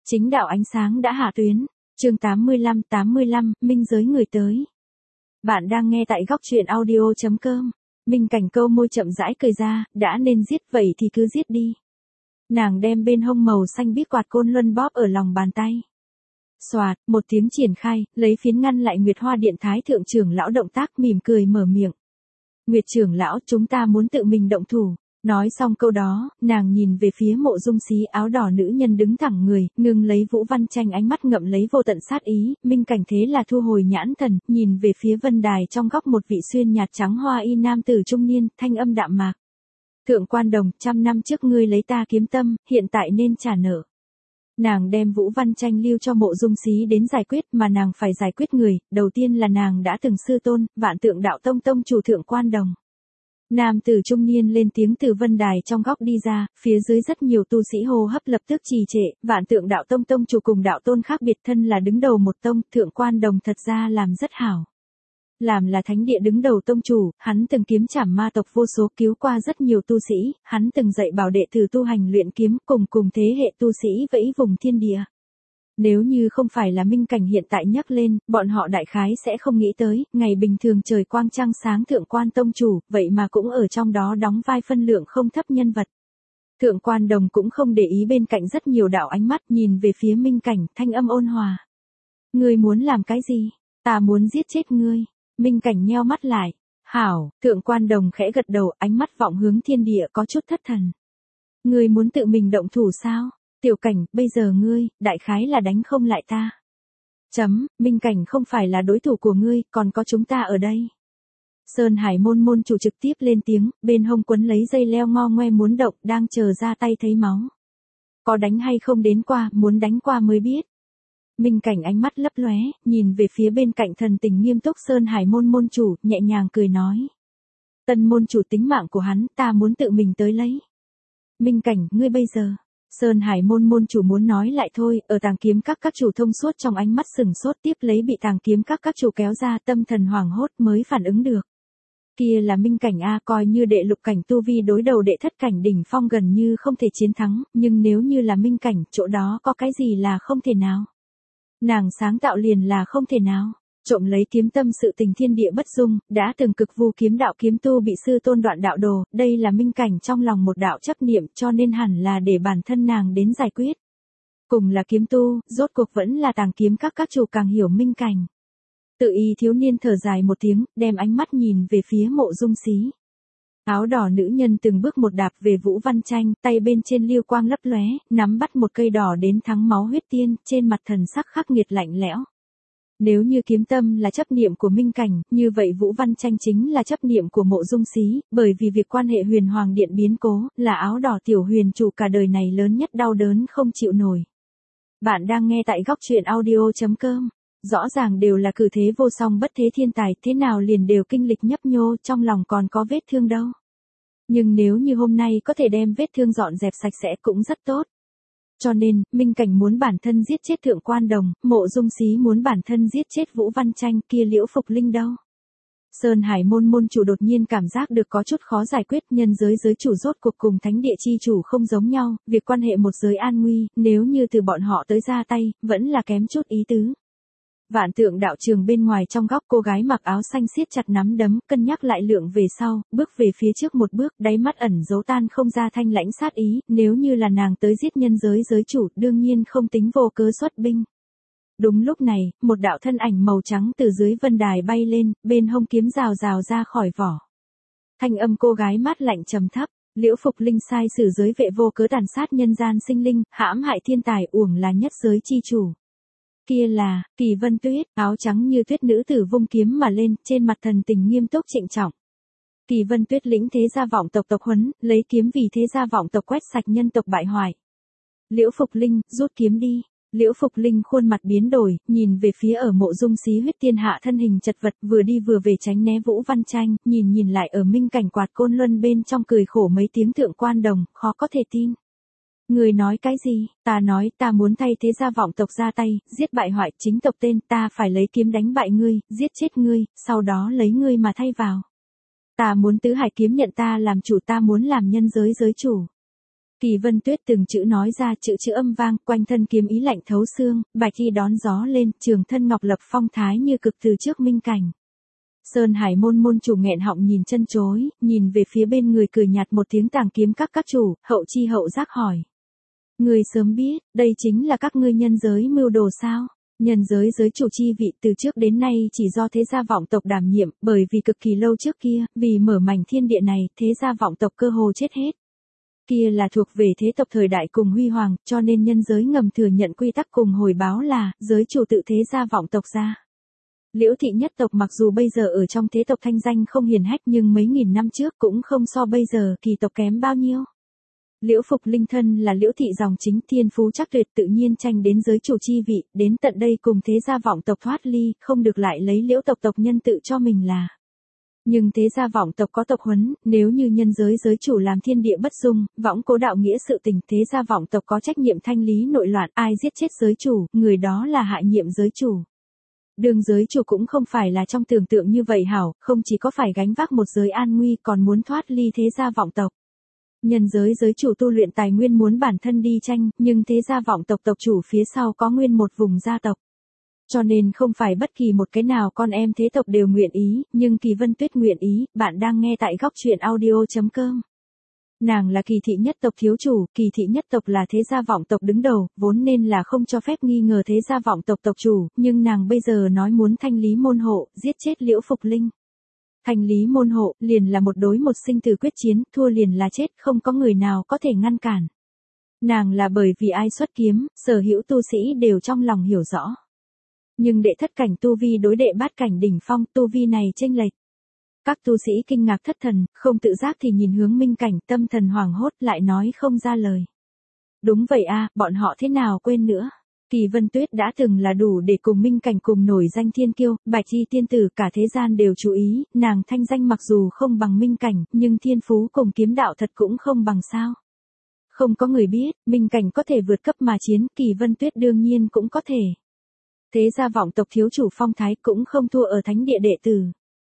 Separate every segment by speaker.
Speaker 1: Chính đạo ánh sáng đã hạ tuyến. Chương 85, minh giới người tới. Bạn đang nghe tại góc truyện audio.com. Minh Cảnh câu môi chậm rãi cười ra, đã nên giết vậy thì cứ giết đi. Nàng đem bên hông màu xanh biếc quạt côn luân bóp ở lòng bàn tay. Xoạt, một tiếng triển khai, lấy phiến ngăn lại Nguyệt Hoa Điện Thái thượng trưởng lão động tác, mỉm cười mở miệng. Nguyệt trưởng lão, chúng ta muốn tự mình động thủ. Nói xong câu đó, nàng nhìn về phía Mộ Dung Xí, áo đỏ nữ nhân đứng thẳng người, ngừng lấy Vũ Văn Tranh, ánh mắt ngậm lấy vô tận sát ý. Minh Cảnh thế là thu hồi nhãn thần, nhìn về phía vân đài trong góc một vị xuyên nhạt trắng hoa y nam tử trung niên, thanh âm đạm mạc. Thượng Quan Đồng, 100 năm trước ngươi lấy ta kiếm tâm, hiện tại nên trả nợ. Nàng đem Vũ Văn Tranh lưu cho Mộ Dung Xí đến giải quyết, mà nàng phải giải quyết người, đầu tiên là nàng đã từng sư tôn, Vạn Tượng Đạo Tông tông chủ Thượng Quan Đồng. Nam tử trung niên lên tiếng từ vân đài trong góc đi ra, phía dưới rất nhiều tu sĩ hô hấp lập tức trì trệ. Vạn Tượng Đạo Tông tông chủ cùng đạo tôn khác biệt, thân là đứng đầu một tông, Thượng Quan Đồng thật ra làm rất hảo. Làm là thánh địa đứng đầu tông chủ, hắn từng kiếm trảm ma tộc vô số, cứu qua rất nhiều tu sĩ, hắn từng dạy bảo đệ tử tu hành luyện kiếm, cùng thế hệ tu sĩ vẫy vùng thiên địa. Nếu như không phải là Minh Cảnh hiện tại nhắc lên, bọn họ đại khái sẽ không nghĩ tới, ngày bình thường trời quang trăng sáng Thượng Quan tông chủ, vậy mà cũng ở trong đó đóng vai phân lượng không thấp nhân vật. Thượng Quan Đồng cũng không để ý bên cạnh rất nhiều đạo ánh mắt, nhìn về phía Minh Cảnh, thanh âm ôn hòa. Ngươi muốn làm cái gì? Ta muốn giết chết ngươi. Minh Cảnh nheo mắt lại. Hảo, Thượng Quan Đồng khẽ gật đầu, ánh mắt vọng hướng thiên địa có chút thất thần. Ngươi muốn tự mình động thủ sao? Tiểu Cảnh, bây giờ ngươi, đại khái là đánh không lại ta. Minh Cảnh không phải là đối thủ của ngươi, còn có chúng ta ở đây. Sơn Hải môn môn chủ trực tiếp lên tiếng, bên hông quấn lấy dây leo ngo ngoe muốn động, đang chờ ra tay thấy máu. Có đánh hay không đến qua, muốn đánh qua mới biết. Minh Cảnh ánh mắt lấp lóe, nhìn về phía bên cạnh thần tình nghiêm túc Sơn Hải môn môn chủ, nhẹ nhàng cười nói. Tân môn chủ tính mạng của hắn, ta muốn tự mình tới lấy. Minh Cảnh, ngươi bây giờ. Sơn Hải môn môn chủ muốn nói lại thôi, ở tàng kiếm các chủ thông suốt trong ánh mắt sừng sốt, tiếp lấy bị tàng kiếm các chủ kéo ra, tâm thần hoảng hốt mới phản ứng được. Kia là Minh Cảnh a, coi như đệ lục cảnh tu vi đối đầu đệ thất cảnh đỉnh phong gần như không thể chiến thắng, nhưng nếu như là Minh Cảnh, chỗ đó có cái gì là không thể nào. Nàng sáng tạo liền là không thể nào. Trộm lấy kiếm tâm sự tình thiên địa bất dung, đã từng cực vu kiếm đạo kiếm tu bị sư tôn đoạn đạo đồ, đây là Minh Cảnh trong lòng một đạo chấp niệm, cho nên hẳn là để bản thân nàng đến giải quyết. Cùng là kiếm tu, rốt cuộc vẫn là tàng kiếm các chủ càng hiểu Minh Cảnh. Tự ý thiếu niên thở dài một tiếng, đem ánh mắt nhìn về phía Mộ Dung Xí. Áo đỏ nữ nhân từng bước một đạp về Vũ Văn Tranh, tay bên trên lưu quang lấp lóe, nắm bắt một cây đỏ đến thắng máu huyết tiên, trên mặt thần sắc khắc nghiệt lạnh lẽo. Nếu như kiếm tâm là chấp niệm của Minh Cảnh, như vậy Vũ Văn Tranh chính là chấp niệm của Mộ Dung Xí, bởi vì việc quan hệ Huyền Hoàng Điện biến cố, là áo đỏ tiểu huyền chủ cả đời này lớn nhất đau đớn không chịu nổi. Bạn đang nghe tại góc truyện audio.com. Rõ ràng đều là cử thế vô song bất thế thiên tài, thế nào liền đều kinh lịch nhấp nhô, trong lòng còn có vết thương đâu. Nhưng nếu như hôm nay có thể đem vết thương dọn dẹp sạch sẽ cũng rất tốt. Cho nên, Minh Cảnh muốn bản thân giết chết Thượng Quan Đồng, Mộ Dung Xí muốn bản thân giết chết Vũ Văn Tranh, kia Liễu Phục Linh đâu. Sơn Hải môn môn chủ đột nhiên cảm giác được có chút khó giải quyết, nhân giới giới chủ rốt cuộc cùng thánh địa chi chủ không giống nhau, việc quan hệ một giới an nguy, nếu như từ bọn họ tới ra tay, vẫn là kém chút ý tứ. Vạn Tượng đạo trường bên ngoài trong góc, cô gái mặc áo xanh siết chặt nắm đấm, cân nhắc lại lượng về sau, bước về phía trước một bước, đáy mắt ẩn giấu tan không ra thanh lãnh sát ý, nếu như là nàng tới giết nhân giới giới chủ, đương nhiên không tính vô cớ xuất binh. Đúng lúc này, một đạo thân ảnh màu trắng từ dưới vân đài bay lên, bên hông kiếm rào rào ra khỏi vỏ. Thanh âm cô gái mát lạnh trầm thấp, Liễu Phục Linh sai sử giới vệ vô cớ tàn sát nhân gian sinh linh, hãm hại thiên tài, uổng là nhất giới chi chủ. Kia là, Kỳ Vân Tuyết, áo trắng như tuyết nữ tử vung kiếm mà lên, trên mặt thần tình nghiêm túc trịnh trọng. Kỳ Vân Tuyết lĩnh thế gia vọng tộc tộc huấn, lấy kiếm vì thế gia vọng tộc quét sạch nhân tộc bại hoại. Liễu Phục Linh, rút kiếm đi. Liễu Phục Linh khuôn mặt biến đổi, nhìn về phía ở Mộ Dung Xí huyết tiên hạ thân hình chật vật, vừa đi vừa về tránh né Vũ Văn Tranh, nhìn lại ở Minh Cảnh quạt côn luân bên trong cười khổ mấy tiếng. Thượng Quan Đồng, khó có thể tin. Người nói cái gì? Ta nói ta muốn thay thế gia vọng tộc ra tay, giết bại hoại chính tộc tên, ta phải lấy kiếm đánh bại ngươi, giết chết ngươi, sau đó lấy ngươi mà thay vào. Ta muốn tứ hải kiếm nhận ta làm chủ, ta muốn làm nhân giới giới chủ. Kỳ Vân Tuyết từng chữ nói ra chữ âm vang, quanh thân kiếm ý lạnh thấu xương, bạch y đón gió lên, trường thân ngọc lập phong thái như cực từ trước minh cảnh. Sơn Hải môn môn chủ nghẹn họng nhìn chân chối, nhìn về phía bên người cười nhạt một tiếng Tàng kiếm các chủ, hậu chi hậu giác hỏi. Người sớm biết, đây chính là các ngươi nhân giới mưu đồ sao? Nhân giới giới chủ chi vị từ trước đến nay chỉ do thế gia vọng tộc đảm nhiệm, bởi vì cực kỳ lâu trước kia, vì mở mảnh thiên địa này, thế gia vọng tộc cơ hồ chết hết. Kia là thuộc về thế tộc thời đại cùng huy hoàng, cho nên nhân giới ngầm thừa nhận quy tắc cùng hồi báo là, giới chủ tự thế gia vọng tộc ra. Liễu thị nhất tộc mặc dù bây giờ ở trong thế tộc thanh danh không hiển hách nhưng mấy nghìn năm trước cũng không so bây giờ kỳ tộc kém bao nhiêu. Liễu Phục Linh thân là Liễu thị dòng chính thiên phú chắc tuyệt tự nhiên tranh đến giới chủ chi vị, đến tận đây cùng thế gia vọng tộc thoát ly, không được lại lấy Liễu tộc nhân tự cho mình là. Nhưng thế gia vọng tộc có tộc huấn, nếu như nhân giới giới chủ làm thiên địa bất dung, võng cố đạo nghĩa sự tình, thế gia vọng tộc có trách nhiệm thanh lý nội loạn, ai giết chết giới chủ, người đó là hại nhiệm giới chủ. Đường giới chủ cũng không phải là trong tưởng tượng như vậy hảo, không chỉ có phải gánh vác một giới an nguy còn muốn thoát ly thế gia vọng tộc. Nhân giới giới chủ tu luyện tài nguyên muốn bản thân đi tranh, nhưng thế gia vọng tộc tộc chủ phía sau có nguyên một vùng gia tộc. Cho nên không phải bất kỳ một cái nào con em thế tộc đều nguyện ý, nhưng Kỳ Vân Tuyết nguyện ý, bạn đang nghe tại góc truyện audio.com. Nàng là Kỳ thị nhất tộc thiếu chủ, Kỳ thị nhất tộc là thế gia vọng tộc đứng đầu, vốn nên là không cho phép nghi ngờ thế gia vọng tộc tộc chủ, nhưng nàng bây giờ nói muốn thanh lý môn hộ, giết chết Liễu Phục Linh. Thanh lý môn hộ, liền là một đối một sinh tử quyết chiến, thua liền là chết, không có người nào có thể ngăn cản. Nàng là bởi vì ai xuất kiếm, sở hữu tu sĩ đều trong lòng hiểu rõ. Nhưng đệ thất cảnh tu vi đối đệ bát cảnh đỉnh phong, tu vi này chênh lệch. Các tu sĩ kinh ngạc thất thần, không tự giác thì nhìn hướng minh cảnh, tâm thần hoảng hốt lại nói không ra lời. Đúng vậy a, bọn họ thế nào quên nữa. Kỳ Vân Tuyết đã từng là đủ để cùng minh cảnh cùng nổi danh thiên kiêu, bạch y tiên tử cả thế gian đều chú ý, nàng thanh danh mặc dù không bằng minh cảnh, nhưng thiên phú cùng kiếm đạo thật cũng không bằng sao. Không có người biết, minh cảnh có thể vượt cấp mà chiến, Kỳ Vân Tuyết đương nhiên cũng có thể. Thế gia vọng tộc thiếu chủ phong thái cũng không thua ở thánh địa đệ tử.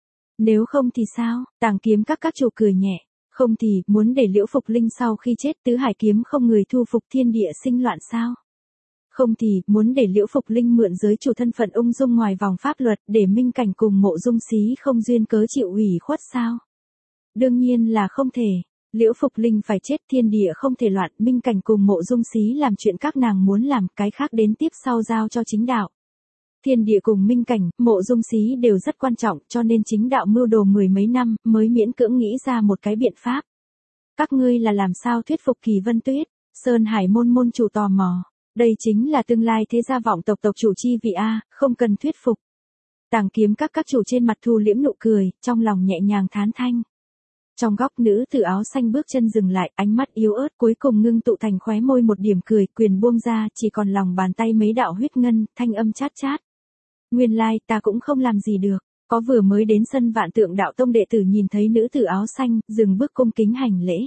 Speaker 1: Nếu không thì sao, Tàng kiếm các chủ cười nhẹ, không thì muốn để Liễu Phục Linh sau khi chết tứ hải kiếm không người thu phục thiên địa sinh loạn sao. Không thì muốn để Liễu Phục Linh mượn giới chủ thân phận ung dung ngoài vòng pháp luật để minh cảnh cùng Mộ Dung Xí không duyên cớ chịu ủy khuất sao. Đương nhiên là không thể. Liễu Phục Linh phải chết thiên địa không thể loạn, minh cảnh cùng Mộ Dung Xí làm chuyện các nàng muốn làm, cái khác đến tiếp sau giao cho chính đạo. Thiên địa cùng minh cảnh, Mộ Dung Xí đều rất quan trọng cho nên chính đạo mưu đồ mười mấy năm mới miễn cưỡng nghĩ ra một cái biện pháp. Các ngươi là làm sao thuyết phục Kỳ Vân Tuyết? Sơn Hải môn môn chủ tò mò. Đây chính là tương lai thế gia vọng tộc tộc chủ chi vị a, không cần thuyết phục. Tàng kiếm các chủ trên mặt thu liễm nụ cười, trong lòng nhẹ nhàng thán thanh. Trong góc nữ tử áo xanh bước chân dừng lại, ánh mắt yếu ớt cuối cùng ngưng tụ thành khóe môi một điểm cười, quyền buông ra, chỉ còn lòng bàn tay mấy đạo huyết ngân, thanh âm chát chát. Nguyên lai, ta cũng không làm gì được, có vừa mới đến sân Vạn Tượng Đạo Tông đệ tử nhìn thấy nữ tử áo xanh, dừng bước cung kính hành lễ.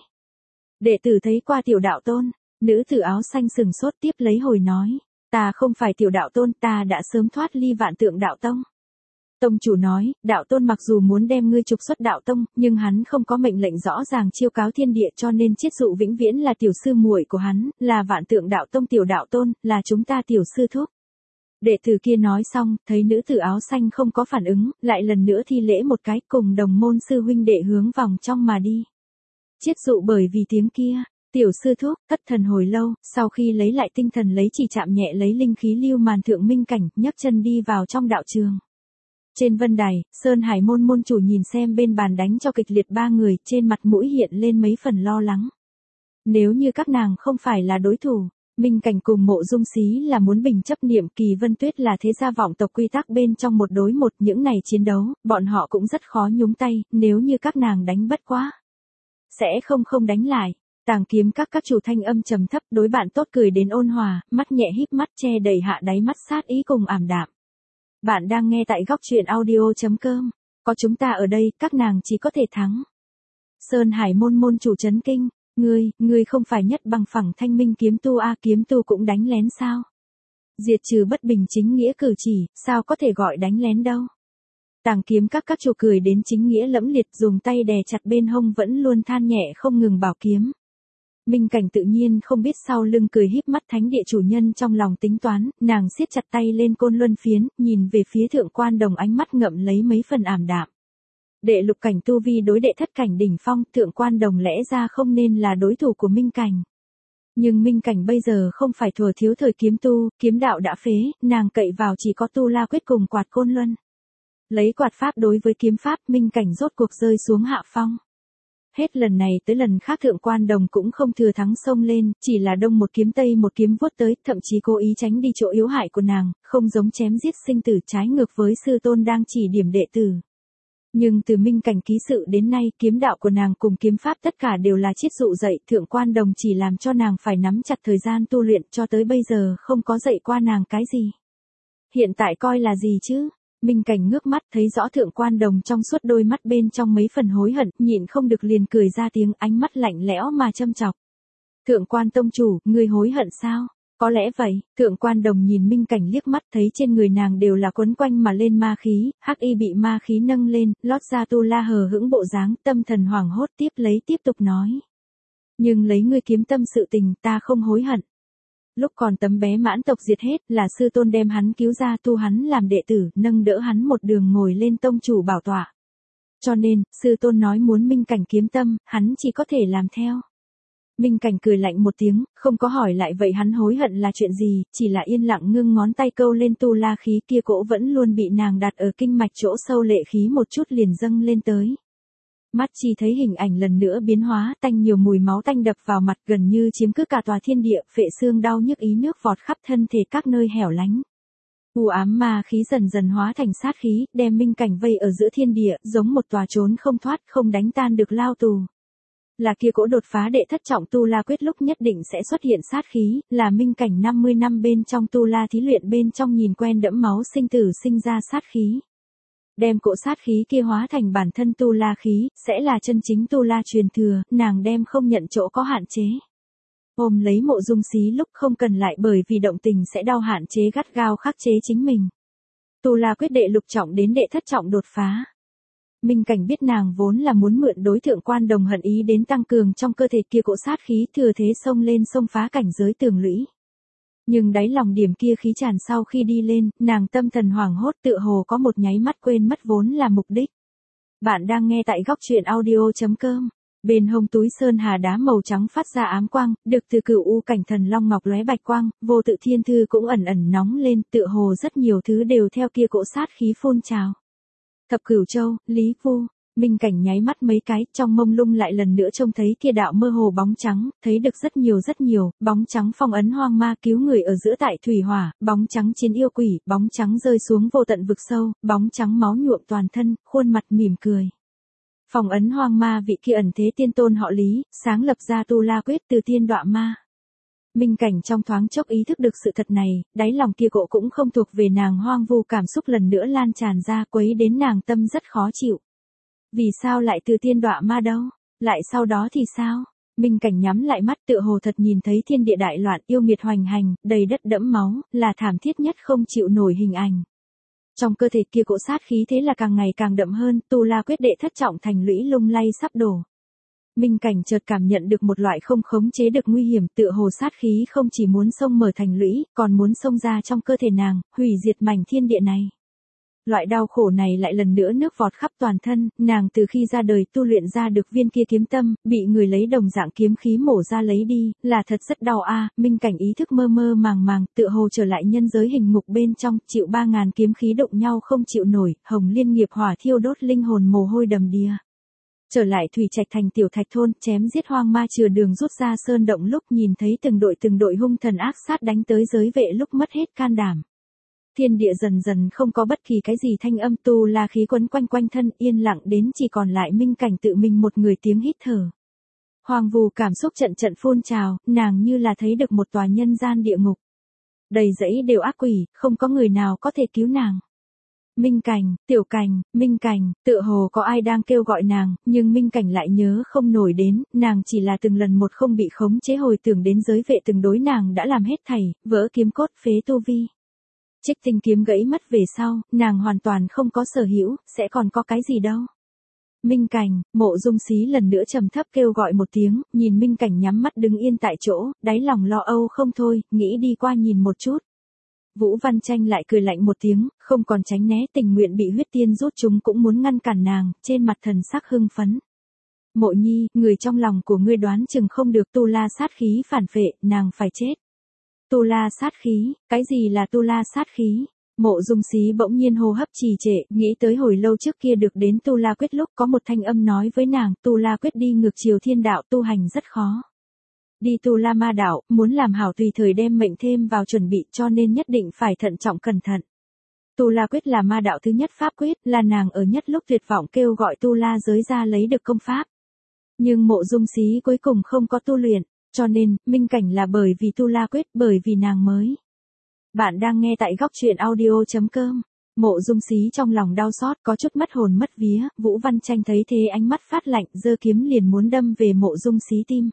Speaker 1: Đệ tử thấy qua tiểu đạo tôn, nữ tử áo xanh sừng sốt tiếp lấy hồi nói, ta không phải tiểu đạo tôn, ta đã sớm thoát ly Vạn Tượng Đạo Tông. Tông chủ nói, đạo tôn mặc dù muốn đem ngươi trục xuất đạo tông, nhưng hắn không có mệnh lệnh rõ ràng chiêu cáo thiên địa cho nên chiết dụ vĩnh viễn là tiểu sư muội của hắn, là Vạn Tượng Đạo Tông tiểu đạo tôn, là chúng ta tiểu sư thúc. Đệ tử kia nói xong, thấy nữ tử áo xanh không có phản ứng, lại lần nữa thi lễ một cái cùng đồng môn sư huynh đệ hướng vòng trong mà đi. Chiết dụ bởi vì tiếng kia, tiểu sư thúc, thất thần hồi lâu, sau khi lấy lại tinh thần lấy chỉ chạm nhẹ lấy linh khí lưu màn thượng minh cảnh, nhấc chân đi vào trong đạo trường. Trên vân đài, Sơn Hải môn môn chủ nhìn xem bên bàn đánh cho kịch liệt ba người, trên mặt mũi hiện lên mấy phần lo lắng. Nếu như các nàng không phải là đối thủ, minh cảnh cùng Mộ Dung Xí là muốn bình chấp niệm, Kỳ Vân Tuyết là thế gia vọng tộc quy tắc bên trong một đối một, những này chiến đấu, bọn họ cũng rất khó nhúng tay, nếu như các nàng đánh bất quá. Sẽ không đánh lại. Tàng kiếm các chủ thanh âm trầm thấp đối bạn tốt cười đến ôn hòa, mắt nhẹ híp mắt che đầy hạ đáy mắt sát ý cùng ảm đạm. Bạn đang nghe tại góc truyện audio.com. Có chúng ta ở đây, các nàng chỉ có thể thắng. Sơn Hải môn môn chủ chấn kinh. Ngươi không phải nhất bằng phẳng thanh minh kiếm tu a, kiếm tu cũng đánh lén sao? Diệt trừ bất bình chính nghĩa cử chỉ, sao có thể gọi đánh lén đâu? Tàng kiếm các chủ cười đến chính nghĩa lẫm liệt dùng tay đè chặt bên hông vẫn luôn than nhẹ không ngừng bảo kiếm. Minh Cảnh tự nhiên không biết sau lưng cười híp mắt thánh địa chủ nhân trong lòng tính toán, nàng siết chặt tay lên côn luân phiến, nhìn về phía thượng quan đồng ánh mắt ngậm lấy mấy phần ảm đạm. Đệ lục cảnh tu vi đối đệ thất cảnh đỉnh phong, thượng quan đồng lẽ ra không nên là đối thủ của Minh Cảnh. Nhưng Minh Cảnh bây giờ không phải thuở thiếu thời kiếm tu, kiếm đạo đã phế, nàng cậy vào chỉ có tu la quyết cùng quạt côn luân. Lấy quạt pháp đối với kiếm pháp, Minh Cảnh rốt cuộc rơi xuống hạ phong. Hết lần này tới lần khác thượng quan đồng cũng không thừa thắng xông lên, chỉ là đông một kiếm tây một kiếm vuốt tới, thậm chí cố ý tránh đi chỗ yếu hại của nàng, không giống chém giết sinh tử trái ngược với sư tôn đang chỉ điểm đệ tử. Nhưng từ Minh Cảnh ký sự đến nay, kiếm đạo của nàng cùng kiếm pháp tất cả đều là chiết dụ dạy, thượng quan đồng chỉ làm cho nàng phải nắm chặt thời gian tu luyện, cho tới bây giờ không có dạy qua nàng cái gì. Hiện tại coi là gì chứ? Minh Cảnh ngước mắt thấy rõ thượng quan đồng trong suốt đôi mắt bên trong mấy phần hối hận, nhịn không được liền cười ra tiếng, ánh mắt lạnh lẽo mà châm chọc. Thượng quan tông chủ, ngươi hối hận sao? Có lẽ vậy, thượng quan đồng nhìn Minh Cảnh liếc mắt thấy trên người nàng đều là quấn quanh mà lên ma khí, hắc y bị ma khí nâng lên, lót ra tu la hờ hững bộ dáng, tâm thần hoảng hốt tiếp tục nói. Nhưng lấy ngươi kiếm tâm sự tình ta không hối hận. Lúc còn tấm bé mãn tộc diệt hết là sư tôn đem hắn cứu ra tu hắn làm đệ tử, nâng đỡ hắn một đường ngồi lên tông chủ bảo tọa. Cho nên, sư tôn nói muốn Minh Cảnh kiếm tâm, hắn chỉ có thể làm theo. Minh Cảnh cười lạnh một tiếng, không có hỏi lại vậy hắn hối hận là chuyện gì, chỉ là yên lặng ngưng ngón tay câu lên tu la khí kia cỗ vẫn luôn bị nàng đặt ở kinh mạch chỗ sâu lệ khí một chút liền dâng lên tới. Mắt chỉ thấy hình ảnh lần nữa biến hóa, tanh nhiều mùi máu tanh đập vào mặt gần như chiếm cứ cả tòa thiên địa, phệ xương đau nhức ý nước vọt khắp thân thể các nơi hẻo lánh. U ám ma khí dần dần hóa thành sát khí, đem Minh Cảnh vây ở giữa thiên địa, giống một tòa trốn không thoát, không đánh tan được lao tù. Là kia cỗ đột phá đệ thất trọng tu la quyết lúc nhất định sẽ xuất hiện sát khí, là Minh Cảnh 50 năm bên trong tu la thí luyện bên trong nhìn quen đẫm máu sinh tử sinh ra sát khí. Đem cỗ sát khí kia hóa thành bản thân tu la khí, sẽ là chân chính tu la truyền thừa, nàng đem không nhận chỗ có hạn chế. Ôm lấy Mộ Dung Xí lúc không cần lại bởi vì động tình sẽ đau hạn chế gắt gao khắc chế chính mình. Tu la quyết đệ lục trọng đến đệ thất trọng đột phá. Minh Cảnh biết nàng vốn là muốn mượn đối thượng quan đồng hận ý đến tăng cường trong cơ thể kia cỗ sát khí thừa thế xông lên xông phá cảnh giới tường lũy. Nhưng đáy lòng điểm kia khí tràn sau khi đi lên, nàng tâm thần hoảng hốt tựa hồ có một nháy mắt quên mất vốn là mục đích. Bạn đang nghe tại góc truyện audio.com. Bên hông túi sơn hà đá màu trắng phát ra ám quang, được từ cửu u cảnh thần long ngọc lóe bạch quang, vô tự thiên thư cũng ẩn ẩn nóng lên, tựa hồ rất nhiều thứ đều theo kia cỗ sát khí phun trào. Thập Cửu Châu, Lý Vu, Minh Cảnh nháy mắt mấy cái, trong mông lung lại lần nữa trông thấy kia đạo mơ hồ bóng trắng, thấy được rất nhiều, bóng trắng phong ấn hoang ma cứu người ở giữa tại thủy hỏa, bóng trắng chiến yêu quỷ, bóng trắng rơi xuống vô tận vực sâu, bóng trắng máu nhuộm toàn thân, khuôn mặt mỉm cười. Phong ấn hoang ma vị kia ẩn thế tiên tôn họ Lý, sáng lập ra tu la quyết từ tiên đọa ma. Minh Cảnh trong thoáng chốc ý thức được sự thật này, đáy lòng kia cỗ cũng không thuộc về nàng hoang vu cảm xúc lần nữa lan tràn ra quấy đến nàng tâm rất khó chịu. Vì sao lại từ tiên đọa ma đâu? Lại sau đó thì sao? Minh Cảnh nhắm lại mắt tựa hồ thật nhìn thấy thiên địa đại loạn yêu nghiệt hoành hành, đầy đất đẫm máu, là thảm thiết nhất không chịu nổi hình ảnh. Trong cơ thể kia cỗ sát khí thế là càng ngày càng đậm hơn, tu la quyết đệ thất trọng thành lũy lung lay sắp đổ. Minh Cảnh chợt cảm nhận được một loại không khống chế được nguy hiểm, tựa hồ sát khí không chỉ muốn xông mở thành lũy, còn muốn xông ra trong cơ thể nàng, hủy diệt mảnh thiên địa này. Loại đau khổ này lại lần nữa nước vọt khắp toàn thân, nàng từ khi ra đời tu luyện ra được viên kia kiếm tâm, bị người lấy đồng dạng kiếm khí mổ ra lấy đi, là thật rất đau a. Minh Cảnh ý thức mơ mơ màng, tựa hồ trở lại nhân giới hình ngục bên trong, chịu 3000 kiếm khí đụng nhau không chịu nổi, hồng liên nghiệp hỏa thiêu đốt linh hồn mồ hôi đầm đìa. Trở lại thủy trạch thành tiểu thạch thôn, chém giết hoang ma chừa đường rút ra sơn động lúc nhìn thấy từng đội hung thần ác sát đánh tới giới vệ lúc mất hết can đảm. Thiên địa dần dần không có bất kỳ cái gì thanh âm, tu la khí quấn quanh thân, yên lặng đến chỉ còn lại Minh Cảnh tự mình một người tiếng hít thở. Hoang vu cảm xúc trận phun trào, nàng như là thấy được một tòa nhân gian địa ngục. Đầy dẫy đều ác quỷ, không có người nào có thể cứu nàng. Minh Cảnh, Tiểu Cảnh, Minh Cảnh, tựa hồ có ai đang kêu gọi nàng, nhưng Minh Cảnh lại nhớ không nổi đến, nàng chỉ là từng lần một không bị khống chế hồi tưởng đến giới vệ từng đối nàng đã làm hết thảy, vỡ kiếm cốt phế tu vi. Trích Tinh kiếm gãy mất về sau, nàng hoàn toàn không có sở hữu, sẽ còn có cái gì đâu. Minh Cảnh, Mộ Dung Xí lần nữa trầm thấp kêu gọi một tiếng, nhìn Minh Cảnh nhắm mắt đứng yên tại chỗ, đáy lòng lo âu không thôi, nghĩ đi qua nhìn một chút. Vũ Văn Tranh lại cười lạnh một tiếng, không còn tránh né, tình nguyện bị huyết tiên rút chúng cũng muốn ngăn cản nàng, trên mặt thần sắc hưng phấn. Mộ Nhi, người trong lòng của ngươi đoán chừng không được, tu la sát khí phản phệ, nàng phải chết. Tu la sát khí, cái gì là tu la sát khí? Mộ Dung Xí bỗng nhiên hô hấp trì trệ, nghĩ tới hồi lâu trước kia được đến Tu La Quyết lúc có một thanh âm nói với nàng, Tu La Quyết đi ngược chiều thiên đạo tu hành rất khó. Đi Tu La Ma đạo, muốn làm hảo tùy thời đem mệnh thêm vào chuẩn bị, cho nên nhất định phải thận trọng cẩn thận. Tu La Quyết là ma đạo thứ nhất pháp quyết, là nàng ở nhất lúc tuyệt vọng kêu gọi Tu La giới ra lấy được công pháp. Nhưng Mộ Dung Xí cuối cùng không có tu luyện, cho nên, Minh Cảnh là bởi vì Tu La Quyết, bởi vì nàng mới. Bạn đang nghe tại góc truyện audio.com. Mộ Dung Xí trong lòng đau xót, có chút mất hồn mất vía, Vũ Văn Tranh thấy thế ánh mắt phát lạnh, giơ kiếm liền muốn đâm về Mộ Dung Xí tim.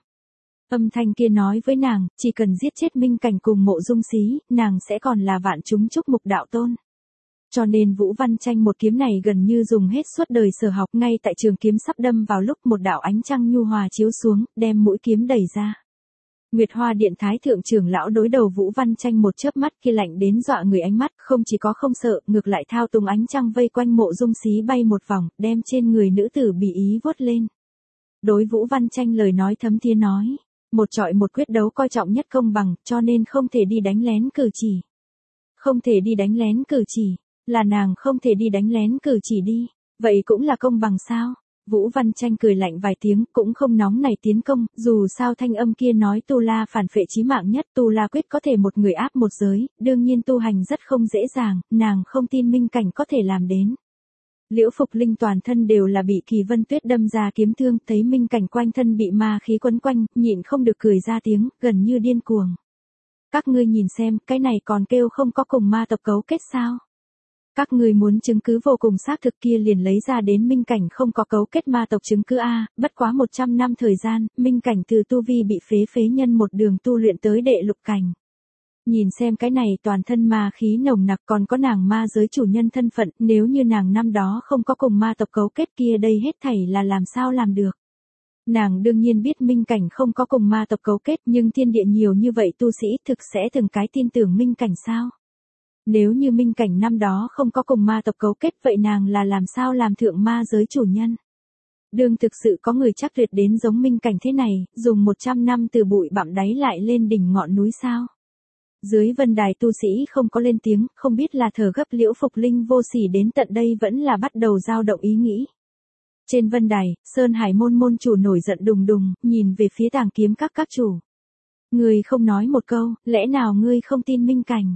Speaker 1: Âm thanh kia nói với nàng, chỉ cần giết chết Minh Cảnh cùng Mộ Dung Xí, nàng sẽ còn là vạn chúng chúc mục đạo tôn. Cho nên Vũ Văn Tranh một kiếm này gần như dùng hết suốt đời sở học, ngay tại trường kiếm sắp đâm vào lúc một đạo ánh trăng nhu hòa chiếu xuống, đem mũi kiếm đẩy ra. Nguyệt Hoa Điện Thái thượng trưởng lão đối đầu Vũ Văn Tranh một chớp mắt kia lạnh đến dọa người ánh mắt, không chỉ có không sợ, ngược lại thao túng ánh trăng vây quanh Mộ Dung Xí bay một vòng, đem trên người nữ tử bị ý vuốt lên. Đối Vũ Văn Tranh lời nói thấm thía nói, một trọi một quyết đấu coi trọng nhất công bằng, cho nên không thể đi đánh lén cử chỉ. Không thể đi đánh lén cử chỉ, là nàng không thể đi đánh lén cử chỉ đi, vậy cũng là công bằng sao? Vũ Văn Tranh cười lạnh vài tiếng, cũng không nóng nảy tiến công, dù sao thanh âm kia nói Tu La phản phệ chí mạng nhất, Tu La Quyết có thể một người áp một giới, đương nhiên tu hành rất không dễ dàng, nàng không tin Minh Cảnh có thể làm đến. Liễu Phục Linh toàn thân đều là bị Kỳ Vân Tuyết đâm ra kiếm thương, thấy Minh Cảnh quanh thân bị ma khí quấn quanh, nhịn không được cười ra tiếng, gần như điên cuồng. Các ngươi nhìn xem, cái này còn kêu không có cùng ma tộc cấu kết sao? Các ngươi muốn chứng cứ vô cùng xác thực kia liền lấy ra đến Minh Cảnh không có cấu kết ma tộc chứng cứ a, bất quá 100 năm thời gian, Minh Cảnh từ tu vi bị phế nhân một đường tu luyện tới đệ lục cảnh. Nhìn xem cái này toàn thân ma khí nồng nặc, còn có nàng ma giới chủ nhân thân phận, nếu như nàng năm đó không có cùng ma tộc cấu kết kia đây hết thảy là làm sao làm được. Nàng đương nhiên biết Minh Cảnh không có cùng ma tộc cấu kết, nhưng thiên địa nhiều như vậy tu sĩ thực sẽ từng cái tin tưởng Minh Cảnh sao? Nếu như Minh Cảnh năm đó không có cùng ma tộc cấu kết, vậy nàng là làm sao làm thượng ma giới chủ nhân? Đương thực sự có người chắc tuyệt đến giống Minh Cảnh thế này, dùng 100 năm từ bụi bặm đáy lại lên đỉnh ngọn núi sao? Dưới vân đài tu sĩ không có lên tiếng, không biết là thở gấp Liễu Phục Linh vô sỉ đến tận đây vẫn là bắt đầu dao động ý nghĩ. Trên vân đài, Sơn Hải môn môn chủ nổi giận đùng đùng, nhìn về phía Tàng Kiếm các chủ. Ngươi không nói một câu, lẽ nào ngươi không tin Minh Cảnh?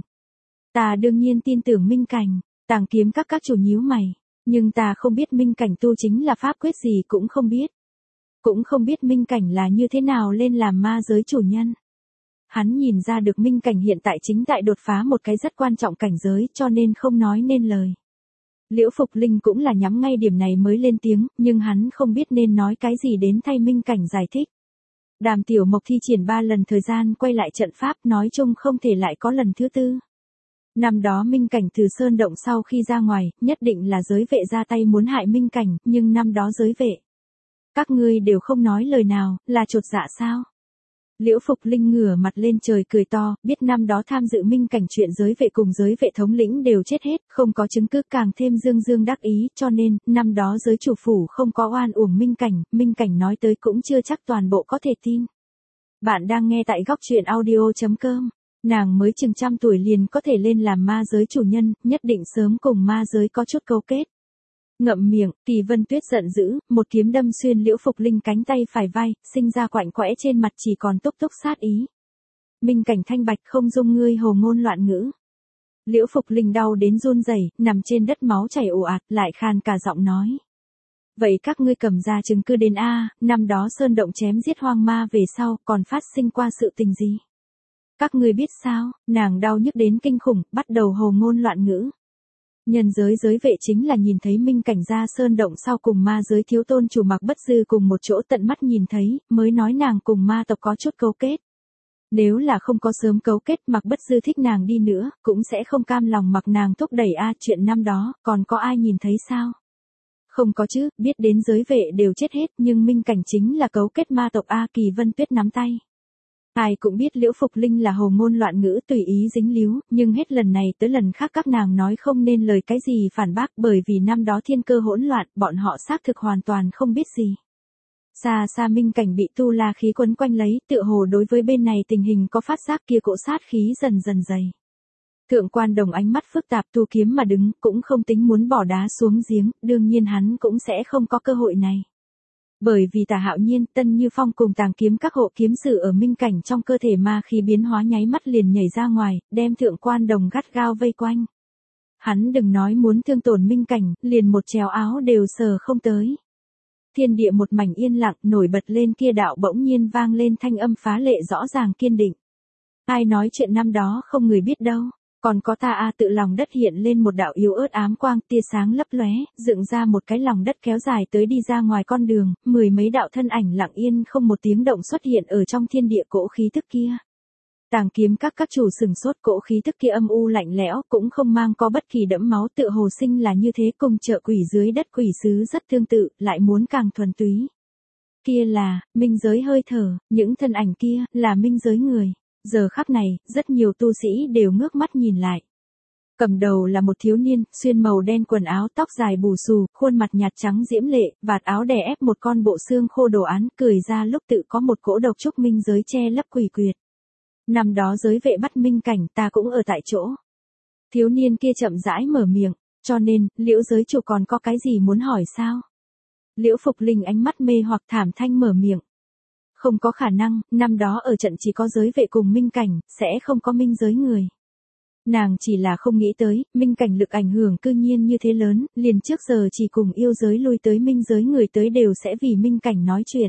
Speaker 1: Ta đương nhiên tin tưởng Minh Cảnh, Tàng Kiếm các chủ nhíu mày, nhưng ta không biết Minh Cảnh tu chính là pháp quyết gì cũng không biết. Cũng không biết Minh Cảnh là như thế nào lên làm ma giới chủ nhân. Hắn nhìn ra được Minh Cảnh hiện tại chính tại đột phá một cái rất quan trọng cảnh giới, cho nên không nói nên lời. Liễu Phục Linh cũng là nhắm ngay điểm này mới lên tiếng, nhưng hắn không biết nên nói cái gì đến thay Minh Cảnh giải thích. Đàm Tiểu Mộc thi triển 3 lần thời gian quay lại trận pháp, nói chung không thể lại có lần thứ tư. Năm đó Minh Cảnh từ sơn động sau khi ra ngoài, nhất định là giới vệ ra tay muốn hại Minh Cảnh, nhưng năm đó giới vệ. Các ngươi đều không nói lời nào, là chột dạ sao? Liễu Phục Linh ngửa mặt lên trời cười to, biết năm đó tham dự Minh Cảnh chuyện giới vệ cùng giới vệ thống lĩnh đều chết hết, không có chứng cứ càng thêm dương đắc ý, cho nên, năm đó giới chủ phủ không có oan uổng Minh Cảnh nói tới cũng chưa chắc toàn bộ có thể tin. Bạn đang nghe tại góc truyện audio.com. Nàng mới chừng trăm tuổi liền có thể lên làm ma giới chủ nhân, nhất định sớm cùng ma giới có chút cấu kết. Ngậm miệng, Kỳ Vân Tuyết giận dữ, một kiếm đâm xuyên Liễu Phục Linh cánh tay phải vai, sinh ra quạnh quẽ trên mặt chỉ còn túc sát ý. Minh Cảnh thanh bạch không dung ngươi hồ ngôn loạn ngữ. Liễu Phục Linh đau đến run rẩy, nằm trên đất máu chảy ồ ạt, lại khan cả giọng nói. Vậy các ngươi cầm ra chứng cứ đến a, năm đó sơn động chém giết hoang ma về sau, còn phát sinh qua sự tình gì? Các ngươi biết sao, nàng đau nhức đến kinh khủng, bắt đầu hồ ngôn loạn ngữ. Nhân giới vệ chính là nhìn thấy Minh Cảnh ra sơn động sau cùng ma giới thiếu tôn chủ Mạc Bất Dư cùng một chỗ tận mắt nhìn thấy, mới nói nàng cùng ma tộc có chút cấu kết. Nếu là không có sớm cấu kết Mạc Bất Dư thích nàng đi nữa, cũng sẽ không cam lòng mặc nàng thúc đẩy chuyện năm đó, còn có ai nhìn thấy sao? Không có chứ, biết đến giới vệ đều chết hết, nhưng Minh Cảnh chính là cấu kết ma tộc A. Kỳ Vân Tuyết nắm tay. Ai cũng biết Liễu Phục Linh là hồ ngôn loạn ngữ tùy ý dính líu, nhưng hết lần này tới lần khác các nàng nói không nên lời cái gì phản bác, bởi vì năm đó thiên cơ hỗn loạn, bọn họ xác thực hoàn toàn không biết gì. Xa xa Minh Cảnh bị tu la khí quấn quanh lấy, tựa hồ đối với bên này tình hình có phát giác, kia cỗ sát khí dần dần dày. Thượng Quan Đồng ánh mắt phức tạp tu kiếm mà đứng, cũng không tính muốn bỏ đá xuống giếng, đương nhiên hắn cũng sẽ không có cơ hội này. Bởi vì Tả Hạo Nhiên, Tân Như Phong cùng Tàng Kiếm các hộ kiếm sử ở Minh Cảnh trong cơ thể ma khí biến hóa nháy mắt liền nhảy ra ngoài, đem Thượng Quan Đồng gắt gao vây quanh. Hắn đừng nói muốn thương tổn Minh Cảnh, liền một chéo áo đều sờ không tới. Thiên địa một mảnh yên lặng, nổi bật lên kia đạo bỗng nhiên vang lên thanh âm phá lệ rõ ràng kiên định. Ai nói chuyện năm đó không người biết đâu, còn có ta a. Tự lòng đất hiện lên một đạo yếu ớt ám quang, tia sáng lấp lóe, dựng ra một cái lòng đất kéo dài tới đi ra ngoài con đường, mười mấy đạo thân ảnh lặng yên không một tiếng động xuất hiện ở trong thiên địa cỗ khí tức kia. Tàng Kiếm các chủ sừng sốt, cỗ khí tức kia âm u lạnh lẽo, cũng không mang có bất kỳ đẫm máu, tựa hồ sinh là như thế, cùng chợ quỷ dưới đất quỷ sứ rất tương tự, lại muốn càng thuần túy. Kia là minh giới hơi thở, những thân ảnh kia là minh giới người. Giờ khắc này, rất nhiều tu sĩ đều ngước mắt nhìn lại. Cầm đầu là một thiếu niên, xuyên màu đen quần áo, tóc dài bù xù, khuôn mặt nhạt trắng diễm lệ, vạt áo đè ép một con bộ xương khô đồ án, cười ra lúc tự có một cỗ độc trúc minh giới che lấp quỷ quyệt. Năm đó giới vệ bắt Minh Cảnh, ta cũng ở tại chỗ. Thiếu niên kia chậm rãi mở miệng, cho nên, Liễu giới chủ còn có cái gì muốn hỏi sao? Liễu Phục Linh ánh mắt mê hoặc thảm thanh mở miệng. Không có khả năng, năm đó ở trận chỉ có giới vệ cùng Minh Cảnh, sẽ không có minh giới người. Nàng chỉ là không nghĩ tới, Minh Cảnh lực ảnh hưởng cư nhiên như thế lớn, liền trước giờ chỉ cùng yêu giới lui tới minh giới người tới đều sẽ vì Minh Cảnh nói chuyện.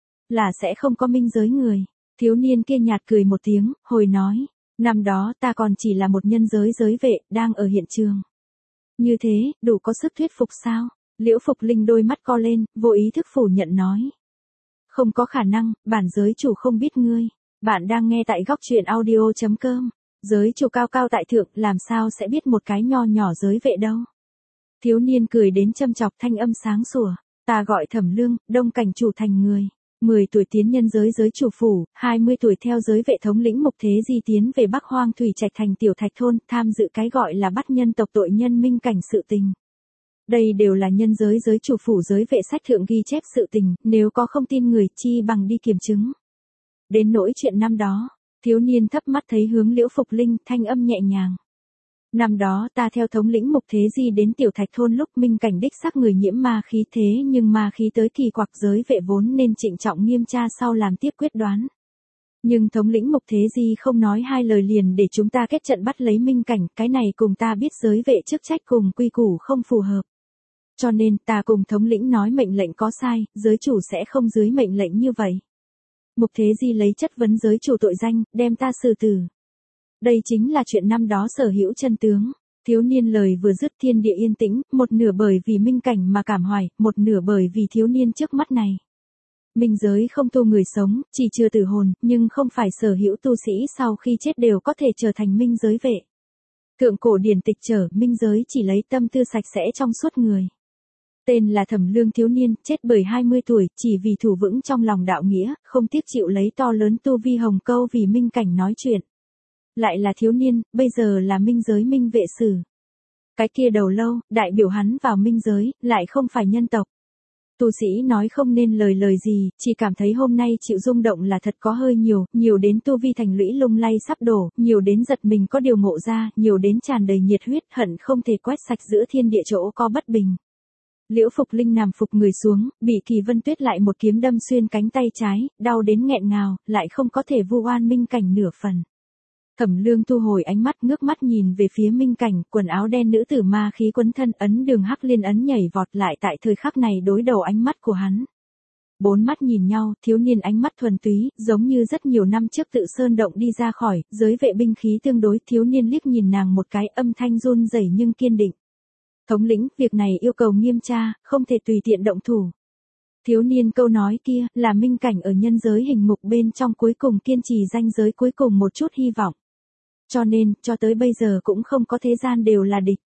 Speaker 1: Là sẽ không có minh giới người. Thiếu niên kia nhạt cười một tiếng, hồi nói, năm đó ta còn chỉ là một nhân giới giới vệ, đang ở hiện trường. Như thế, đủ có sức thuyết phục sao? Liễu Phục Linh đôi mắt co lên, vô ý thức phủ nhận nói. Không có khả năng, bản giới chủ không biết ngươi. Bạn đang nghe tại góc truyện audio.com. Giới chủ cao cao tại thượng, làm sao sẽ biết một cái nho nhỏ giới vệ đâu. Thiếu niên cười đến châm chọc, thanh âm sáng sủa. Ta gọi Thẩm Lương, Đông Cảnh chủ thành người. 10 tuổi tiến nhân giới giới chủ phủ, 20 tuổi theo giới vệ thống lĩnh Mục Thế Di tiến về Bắc Hoang Thủy Trạch thành Tiểu Thạch thôn, tham dự cái gọi là bắt nhân tộc tội nhân Minh Cảnh sự tình. Đây đều là nhân giới giới chủ phủ giới vệ sách thượng ghi chép sự tình, nếu có không tin người chi bằng đi kiểm chứng. Đến nỗi chuyện năm đó, thiếu niên thấp mắt thấy hướng Liễu Phục Linh, thanh âm nhẹ nhàng. Năm đó ta theo thống lĩnh Mục Thế Di đến Tiểu Thạch thôn lúc Minh Cảnh đích xác người nhiễm ma khí, thế nhưng ma khí tới kỳ quặc, giới vệ vốn nên trịnh trọng nghiêm tra sau làm tiếp quyết đoán. Nhưng thống lĩnh Mục Thế Di không nói hai lời liền để chúng ta kết trận bắt lấy Minh Cảnh, cái này cùng ta biết giới vệ chức trách cùng quy củ không phù hợp. Cho nên ta cùng thống lĩnh nói mệnh lệnh có sai, giới chủ sẽ không dưới mệnh lệnh như vậy. Mục Thế Di lấy chất vấn giới chủ tội danh, đem ta xử tử. Đây chính là chuyện năm đó sở hữu chân tướng. Thiếu niên lời vừa dứt, thiên địa yên tĩnh, một nửa bởi vì Minh Cảnh mà cảm hoài, một nửa bởi vì thiếu niên trước mắt này. Minh giới không tu người sống, chỉ chưa tử hồn, nhưng không phải sở hữu tu sĩ sau khi chết đều có thể trở thành minh giới vệ. Thượng cổ điển tịch trở, minh giới chỉ lấy tâm tư sạch sẽ trong suốt người. Tên là Thẩm Lương thiếu niên, chết bởi 20 tuổi, chỉ vì thủ vững trong lòng đạo nghĩa, không tiếc chịu lấy to lớn tu vi hồng câu vì Minh Cảnh nói chuyện. Lại là thiếu niên, bây giờ là minh giới minh vệ sử. Cái kia đầu lâu, đại biểu hắn vào minh giới, lại không phải nhân tộc. Tu sĩ nói không nên lời gì, chỉ cảm thấy hôm nay chịu rung động là thật có hơi nhiều, nhiều đến tu vi thành lũy lung lay sắp đổ, nhiều đến giật mình có điều ngộ ra, nhiều đến tràn đầy nhiệt huyết, hận không thể quét sạch giữa thiên địa chỗ có bất bình. Liễu Phục Linh nằm phục người xuống, bị Kỳ Vân Tuyết lại một kiếm đâm xuyên cánh tay trái, đau đến nghẹn ngào, lại không có thể vu oan Minh Cảnh nửa phần. Thẩm Lương thu hồi ánh mắt, ngước mắt nhìn về phía Minh Cảnh, quần áo đen nữ tử ma khí quấn thân, ấn đường hắc liên ấn nhảy vọt lại tại thời khắc này đối đầu ánh mắt của hắn. Bốn mắt nhìn nhau, thiếu niên ánh mắt thuần túy, giống như rất nhiều năm trước tự sơn động đi ra khỏi, giới vệ binh khí tương đối, thiếu niên liếc nhìn nàng một cái, âm thanh run rẩy nhưng kiên định. Thống lĩnh, việc này yêu cầu nghiêm tra, không thể tùy tiện động thủ. Thiếu niên câu nói kia, là Minh Cảnh ở nhân giới hình mục bên trong cuối cùng kiên trì ranh giới cuối cùng một chút hy vọng. Cho nên, cho tới bây giờ cũng không có thế gian đều là địch.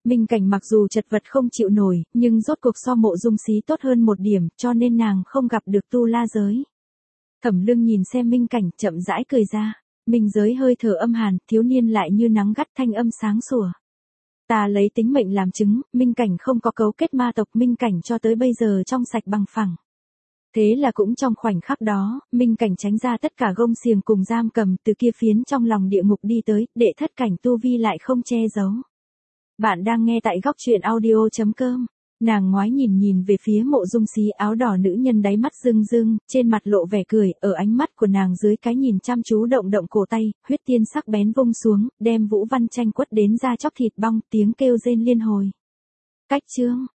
Speaker 1: Minh Cảnh mặc dù chật vật không chịu nổi, nhưng rốt cuộc so Mộ Dung Xí tốt hơn một điểm, cho nên nàng không gặp được tu la giới. Thẩm Lương nhìn xem Minh Cảnh, chậm rãi cười ra. Minh giới hơi thở âm hàn, thiếu niên lại như nắng gắt, thanh âm sáng sủa. Ta lấy tính mệnh làm chứng, Minh Cảnh không có cấu kết ma tộc, Minh Cảnh cho tới bây giờ trong sạch bằng phẳng. Thế là cũng trong khoảnh khắc đó, Minh Cảnh tránh ra tất cả gông xiềng cùng giam cầm, từ kia phiến trong lòng địa ngục đi tới, đệ thất cảnh tu vi lại không che giấu. Bạn đang nghe tại góc truyện audio.com. Nàng ngoái nhìn về phía Mộ Dung Xí, áo đỏ nữ nhân đáy mắt rưng rưng, trên mặt lộ vẻ cười, ở ánh mắt của nàng dưới cái nhìn chăm chú động động cổ tay, huyết tiên sắc bén vung xuống, đem Vũ Văn Tranh quất đến da chóc thịt bong, tiếng kêu rên liên hồi. Cách chương